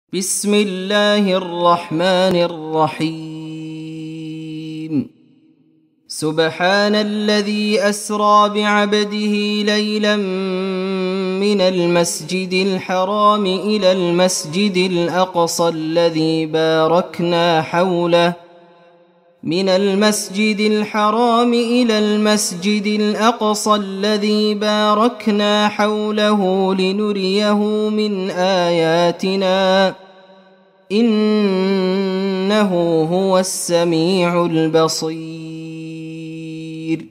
بسم الله الرحمن الرحيم. سبحان الذي أسرى بعبده ليلا من المسجد الحرام إلى المسجد الأقصى الذي باركنا حوله لنريه من آياتنا إنه هو السميع البصير.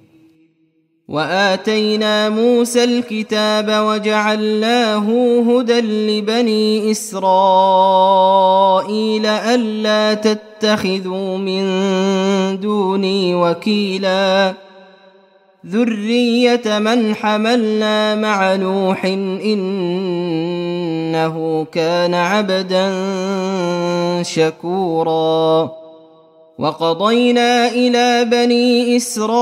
وآتينا موسى الكتاب وجعلناه هدى لبني إسرائيل ألا تتخذوا من دوني وكيلا ذرية من حملنا مع نوح إنه كان عبدا شكورا. وقضينا إلى بني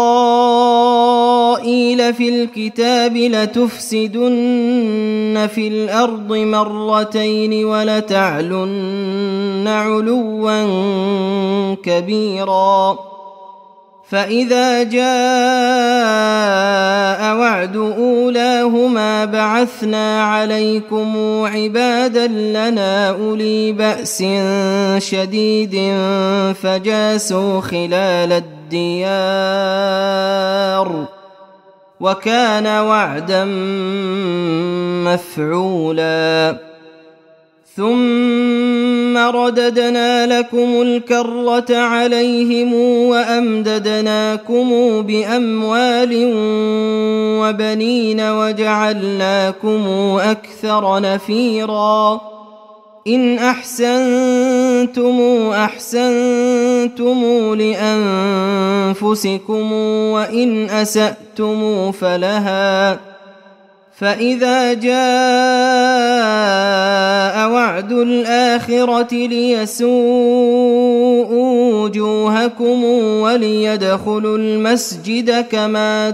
إسرائيل في الكتاب لتفسدن في الأرض مرتين ولتعلن علوا كبيرا. فإذا جاء وعد أولاهما بعثنا عليكم عبادا لنا أولي بأس شديد فجاسوا خلال الديار وكان وعدا مفعولا. ثم رددنا لكم الكرة عليهم وأمددناكم بأموال وبنين وجعلناكم أكثر نفيرا. إن أحسنتم أحسنتم لأنفسكم وإن أسأتم فلها. فإذا جاء وعد الآخرة ليسوءوا وجوهكم وليدخلوا المسجد كما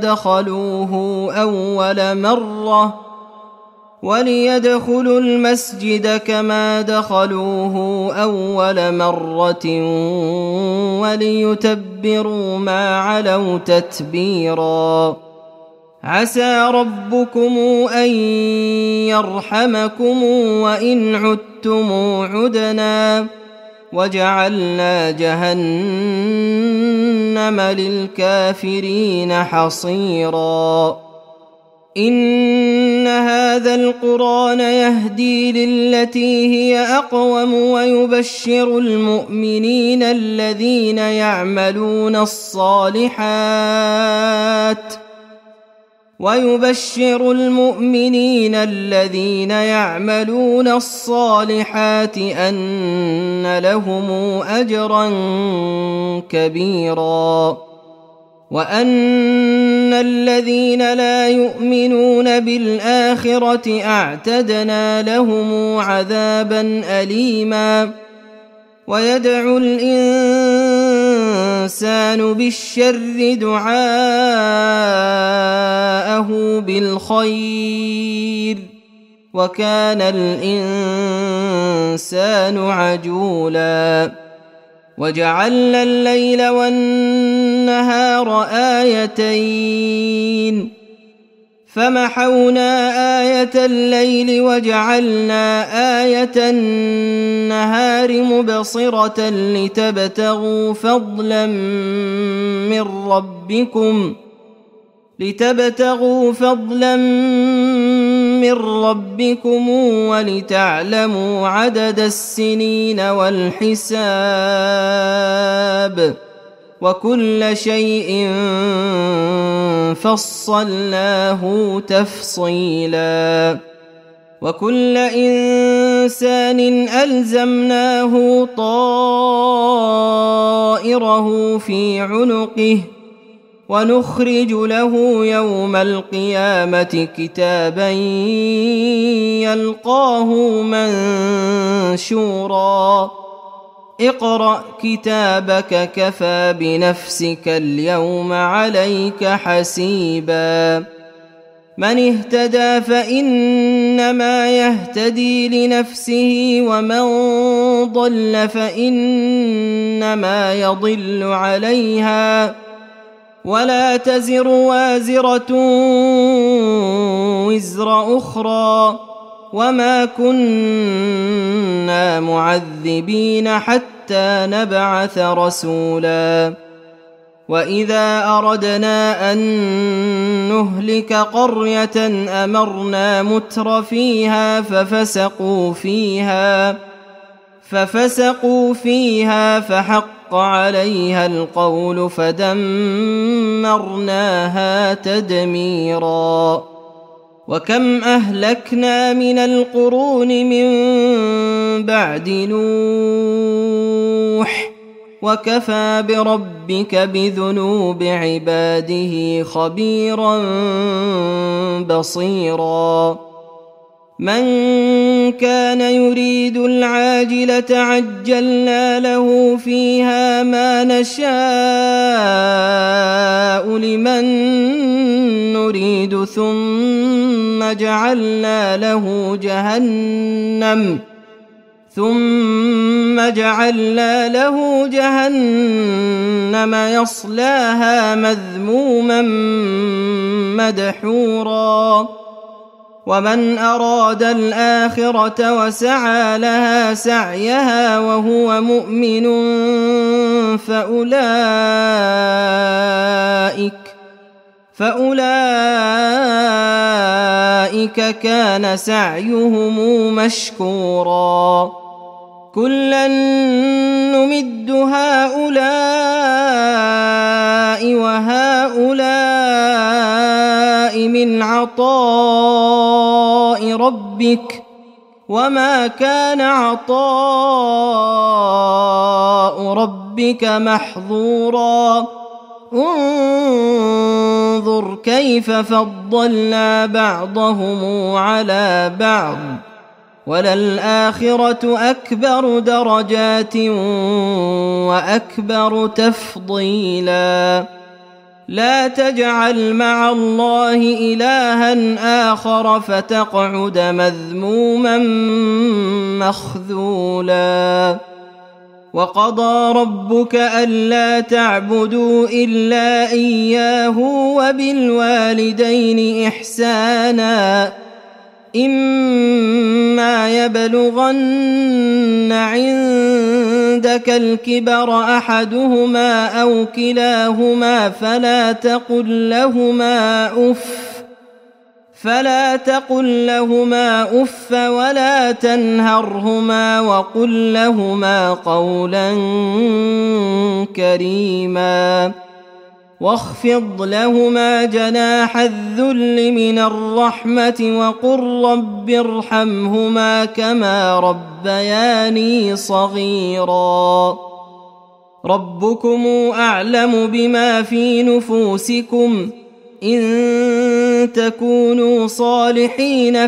دخلوه أول مرة وليتبروا ما علوا تتبيرا. عسى ربكم أن يرحمكم وإن عدتم عدنا وجعلنا جهنم للكافرين حصيرا. إن هذا القرآن يهدي للتي هي أقوم ويبشر المؤمنين الذين يعملون الصالحات أن لهم أجرا كبيرا. وأن الذين لا يؤمنون بالآخرة أعتدنا لهم عذابا أليما. ويدعو الإنسان بالشر دعاءه بالخير وكان الإنسان عجولا. وجعلنا الليل والنهار آيتين فمحونا آية الليل وجعلنا آية النهار مبصرة لتبتغوا فضلا من ربكم ولتعلموا عدد السنين والحساب وكل شيء فصلناه تفصيلا. وكل إنسان ألزمناه طائره في عنقه ونخرج له يوم القيامة كتابا يلقاه منشورا. اقرأ كتابك كفى بنفسك اليوم عليك حسيبا. من اهتدى فإنما يهتدي لنفسه ومن ضل فإنما يضل عليها ولا تزر وازرة وزر أخرى وما كنا معذبين حتى نبعث رسولا وإذا أردنا أن نهلك قرية أمرنا متر فيها ففسقوا فيها فحق عليها القول فدمرناها تدميرا وكم أهلكنا من القرون من بعد نوح وكفى بربك بذنوب عباده خبيرا بصيرا من كان يريد العاجلة عجلنا له فيها ما نشاء لمن نريد ثم جعلنا له جهنم يصلاها مذموما مدحورا ومن أراد الآخرة وسعى لها سعيها وهو مؤمن فأولئك كان سعيهم مشكورا كلا نمد هؤلاء وهؤلاء من عطاء ربك وما كان عطاء ربك محظورا انظر كيف فضلنا بعضهم على بعض وللآخرة أكبر درجات وأكبر تفضيلا لا تجعل مع الله إلها آخر فتقعد مذموما مخذولا وقضى ربك ألا تعبدوا إلا إياه وبالوالدين إحسانا إما يبلغن عندك الكبر أحدهما أو كلاهما فلا تقل لهما أف ولا تنهرهما وقل لهما قولا كريما واخفض لهما جناح الذل من الرحمة وقل رب ارحمهما كما ربياني صغيرا ربكم أعلم بما في نفوسكم إن تكونوا صالحين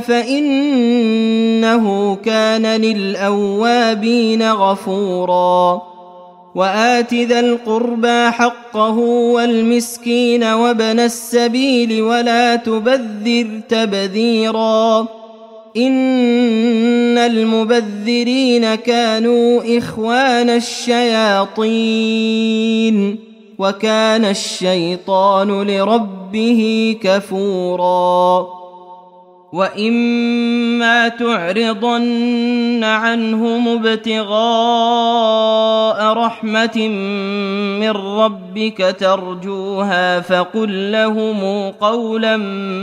فإنه كان للأوابين غفورا وآت ذا القربى حقه والمسكين وابن السبيل ولا تبذر تبذيرا إن المبذرين كانوا إخوان الشياطين وكان الشيطان لربه كفورا وإما تعرضن عنهم ابتغاء رحمة من ربك ترجوها فقل لهم قولا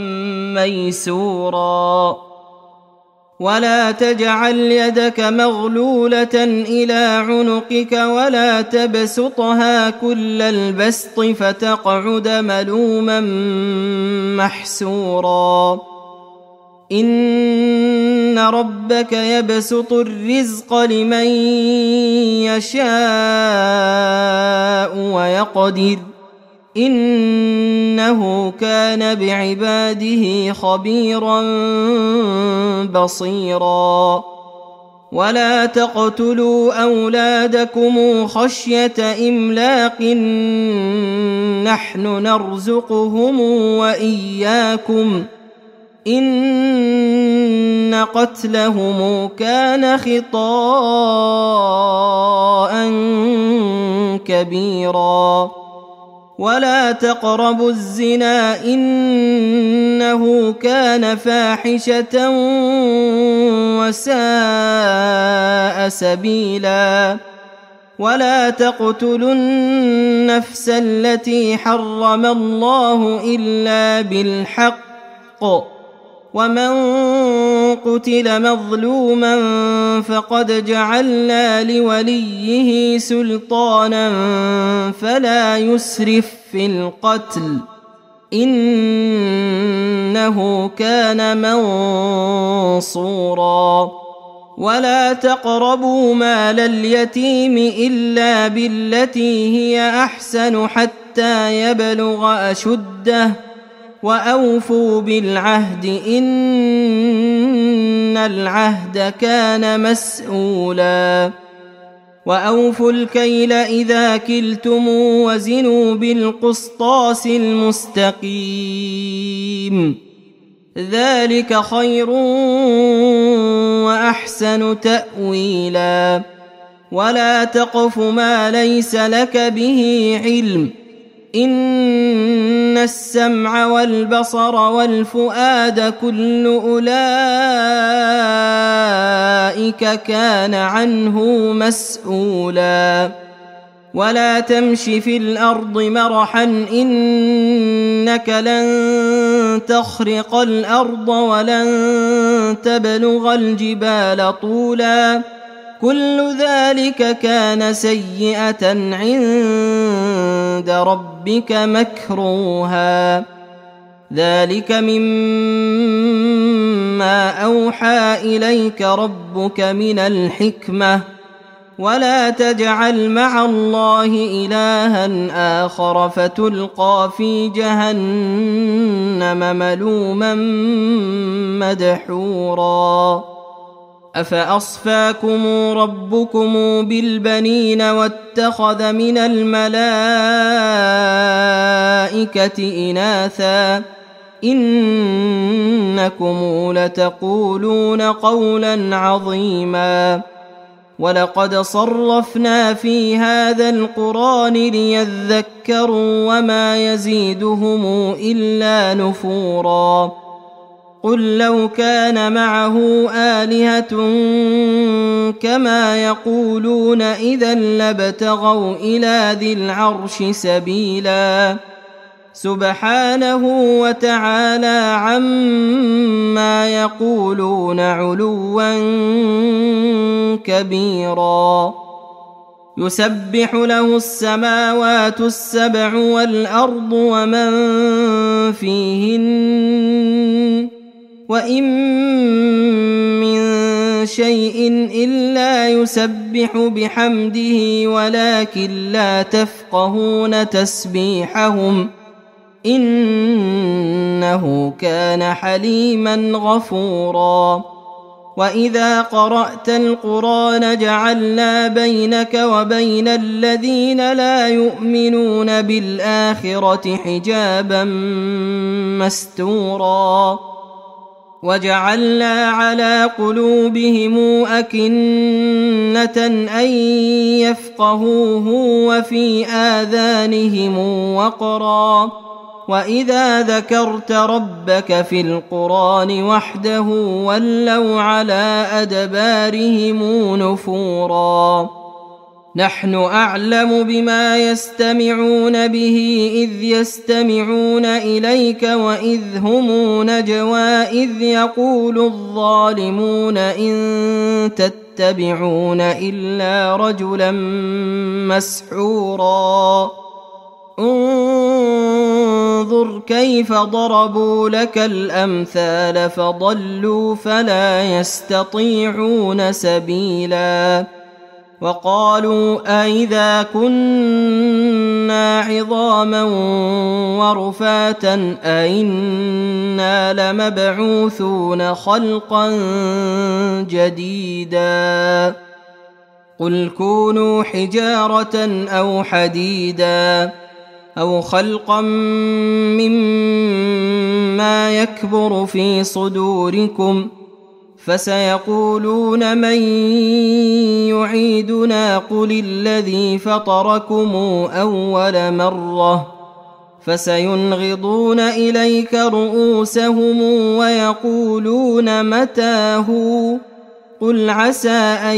ميسورا ولا تجعل يدك مغلولة إلى عنقك ولا تبسطها كل البسط فتقعد ملوما محسورا إن ربك يبسط الرزق لمن يشاء ويقدر إنه كان بعباده خبيرا بصيرا ولا تقتلوا أولادكم خشية إملاق نحن نرزقهم وإياكم إن قتلهم كان خطاء كبيرا ولا تقربوا الزنا إنه كان فاحشة وساء سبيلا ولا تقتلوا النفس التي حرم الله إلا بالحق ومن قتل مظلوما فقد جعلنا لوليه سلطانا فلا يسرف في القتل إنه كان منصورا ولا تقربوا مال اليتيم إلا بالتي هي أحسن حتى يبلغ أشده وأوفوا بالعهد إن العهد كان مسؤولا وأوفوا الكيل إذا كلتم وزنوا بالقسطاس المستقيم ذلك خير وأحسن تأويلا ولا تقف ما ليس لك به علم إن السمع والبصر والفؤاد كل أولئك كان عنه مسؤولا ولا تمش في الأرض مرحا إنك لن تخرق الأرض ولن تبلغ الجبال طولا كل ذلك كان سيئة عند ربك مكروها ذلك مما أوحى إليك ربك من الحكمة ولا تجعل مع الله إلها آخر فتلقى في جهنم ملوما مدحورا أفأصفاكم ربكم بالبنين واتخذ من الملائكة إناثا إنكم لتقولون قولا عظيما ولقد صرفنا في هذا القرآن ليذكروا وما يزيدهم إلا نفورا قل لو كان معه آلهة كما يقولون إذا لابتغوا إلى ذي العرش سبيلا سبحانه وتعالى عما يقولون علوا كبيرا يسبح له السماوات السبع والأرض ومن فيهن وإن من شيء إلا يسبح بحمده ولكن لا تفقهون تسبيحهم إنه كان حليما غفورا وإذا قرأت القرآن جعلنا بينك وبين الذين لا يؤمنون بالآخرة حجابا مستورا وجعلنا على قلوبهم أكنة أن يفقهوه وفي آذانهم وقرا وإذا ذكرت ربك في القرآن وحده ولوا على أدبارهم نفورا نحن أعلم بما يستمعون به إذ يستمعون إليك وإذ هم نجوى إذ يقول الظالمون إن تتبعون إلا رجلا مسحورا انظر كيف ضربوا لك الأمثال فضلوا فلا يستطيعون سبيلا وقالوا أئذا كنا عظاما ورفاتا أئنا لمبعوثون خلقا جديدا قل كونوا حجارة أو حديدا أو خلقا مما ما يكبر في صدوركم فسيقولون من يعيدنا قل الذي فطركم أول مرة فسينغضون إليك رؤوسهم ويقولون متى هو قل عسى أن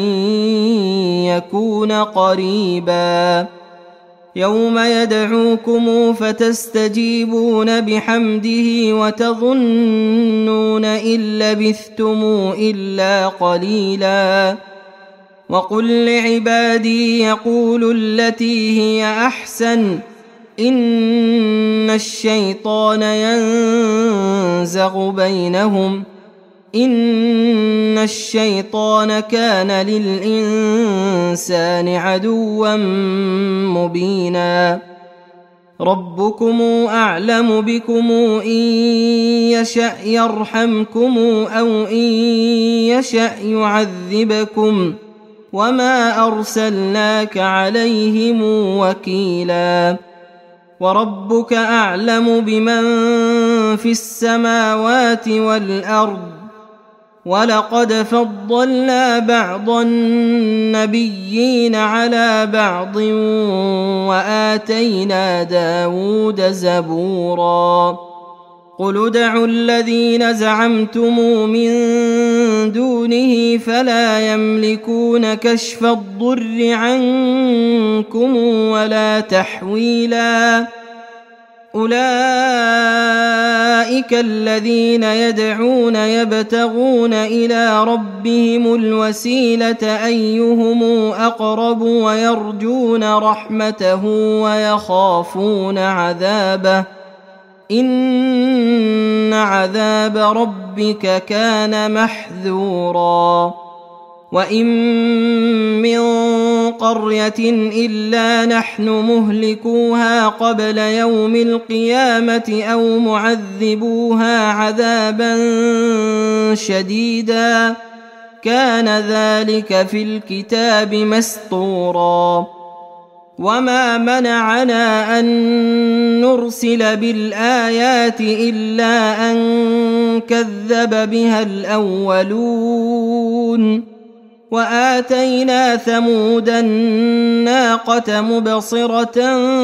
يكون قريبا يوم يدعوكم فتستجيبون بحمده وتظنون إن لبثتم إلا قليلا وقل لعبادي يقولوا التي هي أحسن إن الشيطان ينزغ بينهم إن الشيطان كان للإنسان عدوا مبينا ربكم أعلم بكم إن يشأ يرحمكم أو إن يشأ يعذبكم وما أرسلناك عليهم وكيلا وربك أعلم بمن في السماوات والأرض ولقد فضلنا بعض النبيين على بعض وآتينا داود زبورا قل ادعوا الذين زعمتم من دونه فلا يملكون كشف الضر عنكم ولا تحويلا أولئك الذين يدعون يبتغون إلى ربهم الوسيلة أيهم أقرب ويرجون رحمته ويخافون عذابه إن عذاب ربك كان محذورا وإن من قرية إلا نحن مهلكوها قبل يوم القيامة أو معذبوها عذابا شديدا كان ذلك في الكتاب مسطورا وما منعنا أن نرسل بالآيات إلا أن كذب بها الأولون وآتينا ثمود الناقة مبصرة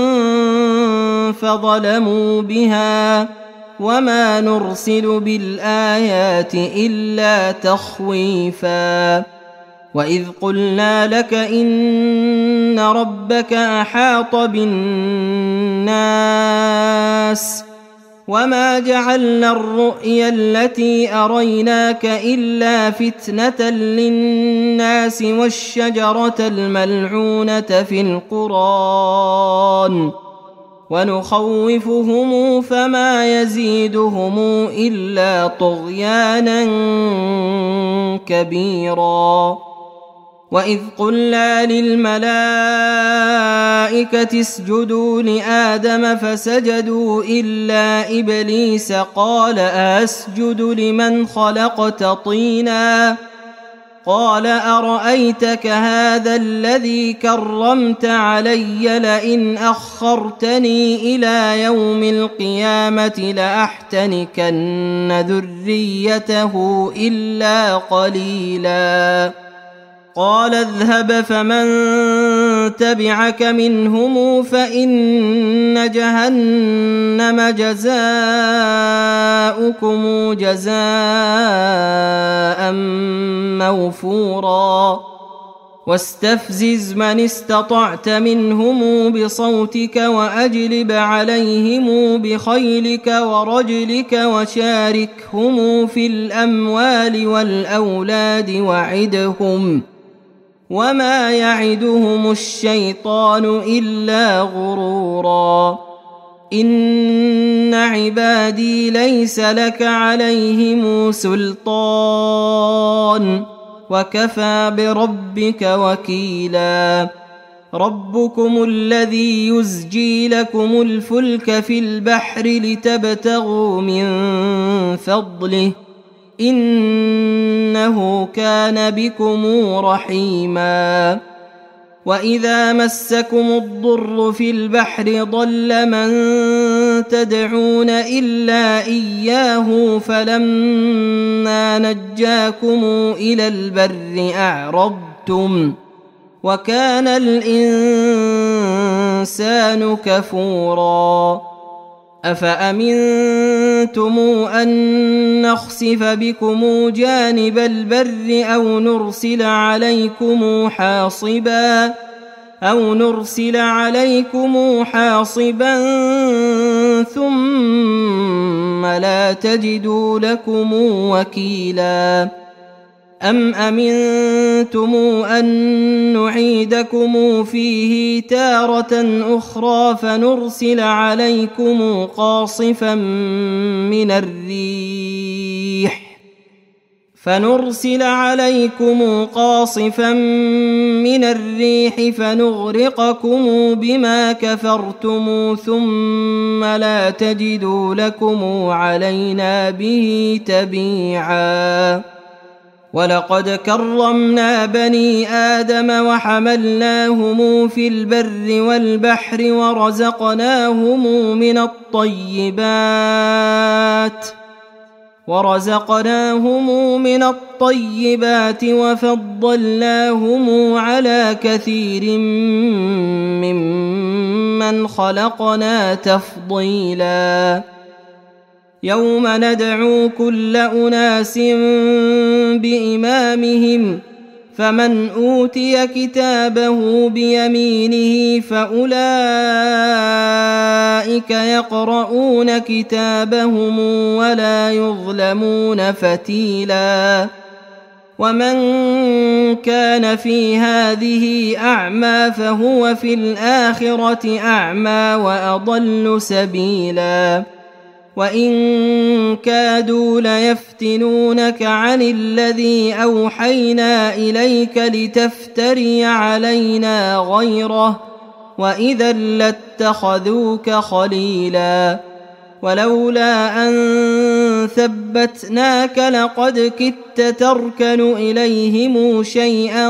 فظلموا بها وما نرسل بالآيات إلا تخويفا وإذ قلنا لك إن ربك أحاط بالناس وما جعلنا الرؤيا التي أريناك إلا فتنة للناس والشجرة الملعونة في القرآن ونخوفهم فما يزيدهم إلا طغيانا كبيرا وإذ قلنا للملائكة اسجدوا لآدم فسجدوا إلا إبليس قال أسجد لمن خلقت طينا قال أرأيتك هذا الذي كرمت علي لئن أخرتني إلى يوم القيامة لأحتنكن ذريته إلا قليلا قال اذهب فمن تبعك منهم فإن جهنم جزاؤكم جزاء موفورا واستفزز من استطعت منهم بصوتك وأجلب عليهم بخيلك ورجلك وشاركهم في الأموال والأولاد وعدهم وما يعدهم الشيطان إلا غرورا إن عبادي ليس لك عليهم سلطان وكفى بربك وكيلا ربكم الذي يزجي لكم الفلك في البحر لتبتغوا من فضله إنه كان بكم رحيما وإذا مسكم الضر في البحر ضل من تدعون إلا إياه فلما نجاكم إلى البر أعرضتم وكان الإنسان كفورا أفأمنتم أن نخسف بكم جانب البر أو نرسل عليكم حاصبا ثم لا تجدوا لكم وكيلا أم أمنتم أن نعيدكم فيه تارة أخرى فنرسل عليكم قاصفا من الريح فنغرقكم بما كفرتم ثم لا تجدوا لكم علينا به تبيعا ولقد كرمنا بني آدم وحملناهم في البر والبحر ورزقناهم من الطيبات وفضلناهم على كثير ممن خلقنا تفضيلا يوم ندعو كل أناس بإمامهم فمن أوتي كتابه بيمينه فأولئك يقرؤون كتابهم ولا يظلمون فتيلا ومن كان في هذه أعمى فهو في الآخرة أعمى وأضل سبيلا وإن كادوا ليفتنونك عن الذي أوحينا إليك لتفتري علينا غيره وإذا لاتخذوك خليلا ولولا أن ثبتناك لقد كدت تركن إليهم شيئا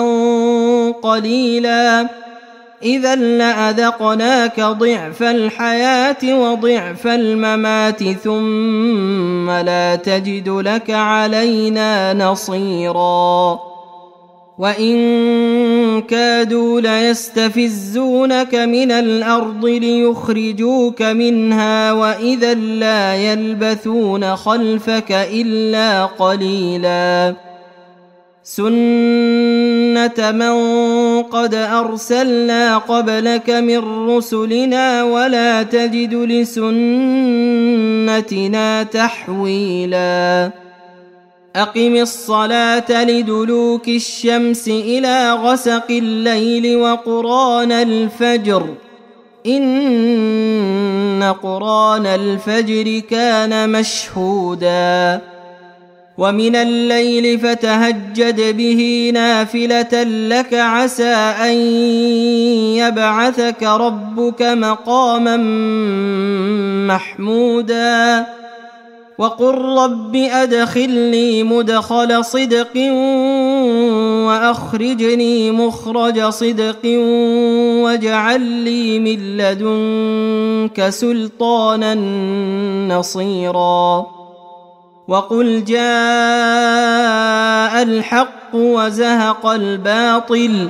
قليلا إذا لأذقناك ضعف الحياة وضعف الممات ثم لا تجد لك علينا نصيرا وإن كادوا ليستفزونك من الأرض ليخرجوك منها وإذا لا يلبثون خلفك إلا قليلا سنة من قد أرسلنا قبلك من رسلنا ولا تجد لسنتنا تحويلا أقم الصلاة لدلوك الشمس إلى غسق الليل وقرآن الفجر إن قرآن الفجر كان مشهودا ومن الليل فتهجد به نافلة لك عسى أن يبعثك ربك مقاما محمودا وقل رب أدخلني مدخل صدق وأخرجني مخرج صدق واجعل لي من لدنك سلطانا نصيرا وقل جاء الحق وزهق الباطل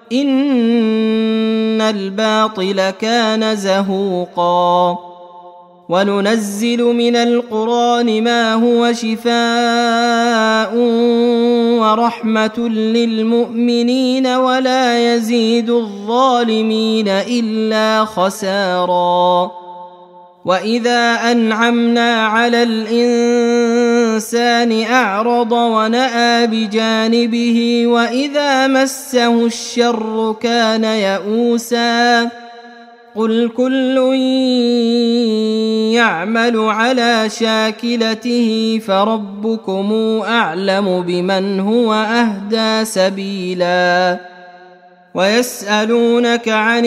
إن الباطل كان زهوقا وننزل من القرآن ما هو شفاء ورحمة للمؤمنين ولا يزيد الظالمين إلا خسارا وإذا أنعمنا على الإنسان أعرض ونأى بجانبه وإذا مسه الشر كان يئوسا قل كل يعمل على شاكلته فربكم أعلم بمن هو أهدى سبيلا ويسألونك عن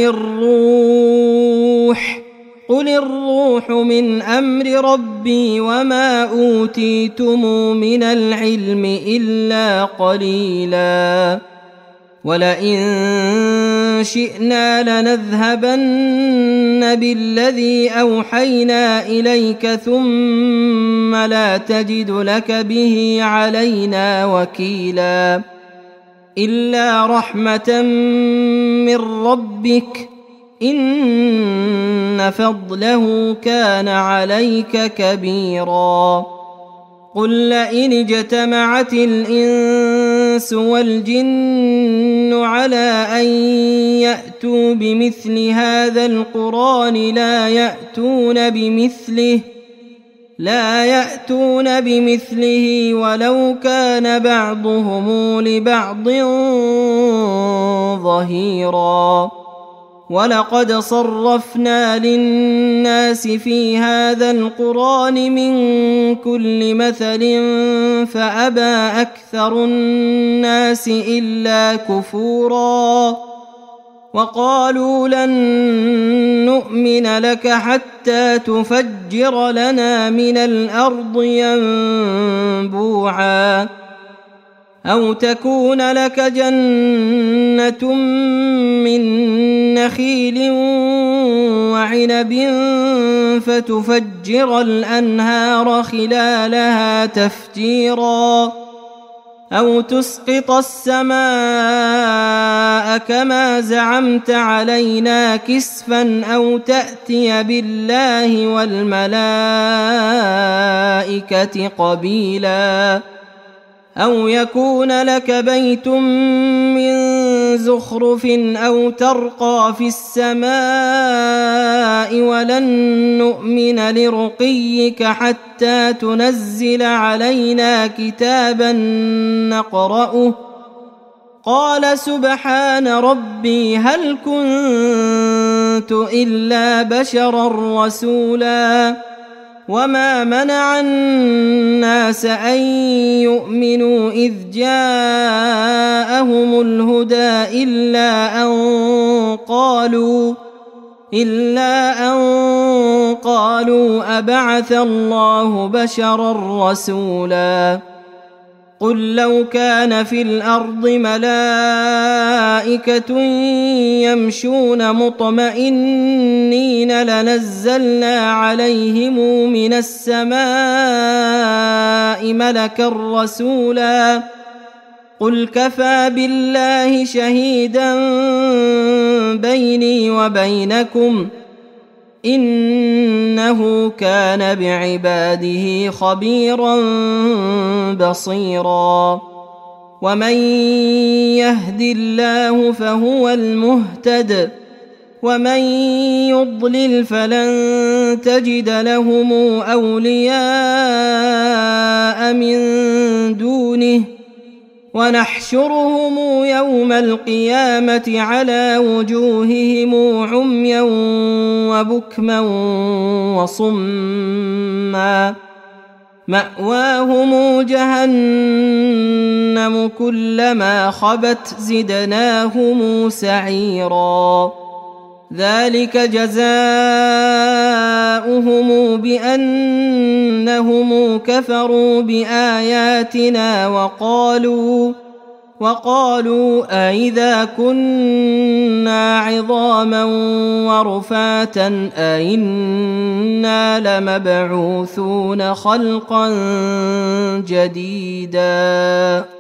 الروح قل الروح من أمر ربي وما أوتيتم من العلم إلا قليلا ولئن شئنا لنذهبن بالذي أوحينا إليك ثم لا تجد لك به علينا وكيلا إلا رحمة من ربك إن فضله كان عليك كبيرا قل لئن اجتمعت الإنس والجن على أن يأتوا بمثل هذا القرآن لا يأتون بمثله ولو كان بعضهم لبعض ظهيرا ولقد صرفنا للناس في هذا القرآن من كل مثل فأبى أكثر الناس إلا كفورا وقالوا لن نؤمن لك حتى تفجر لنا من الأرض ينبوعا أو تكون لك جنة من نخيل وعنب فتفجر الأنهار خلالها تفجيرا أو تسقط السماء كما زعمت علينا كسفا أو تأتي بالله والملائكة قبيلا أو يكون لك بيت من زخرف أو ترقى في السماء ولن نؤمن لرقيك حتى تنزل علينا كتابا نقرأه قال سبحان ربي هل كنت إلا بشرا رسولا وما منع الناس أن يؤمنوا إذ جاءهم الهدى إلا أن قالوا أبعث الله بشرا رسولا قل لو كان في الأرض ملائكة يمشون مطمئنين لنزلنا عليهم من السماء ملكا رسولا قل كفى بالله شهيدا بيني وبينكم إنه كان بعباده خبيرا بصيرا ومن يهد الله فهو المهتد ومن يضلل فلن تجد لهم أولياء من دونه ونحشرهم يوم القيامة على وجوههم عميا وبكما وصما مأواهم جهنم كلما خبت زدناهم سعيرا ذلك جزاؤهم بأنهم كفروا بآياتنا وقالوا أئذا كنا عظاما ورفاتا أئنا لمبعوثون خلقا جديدا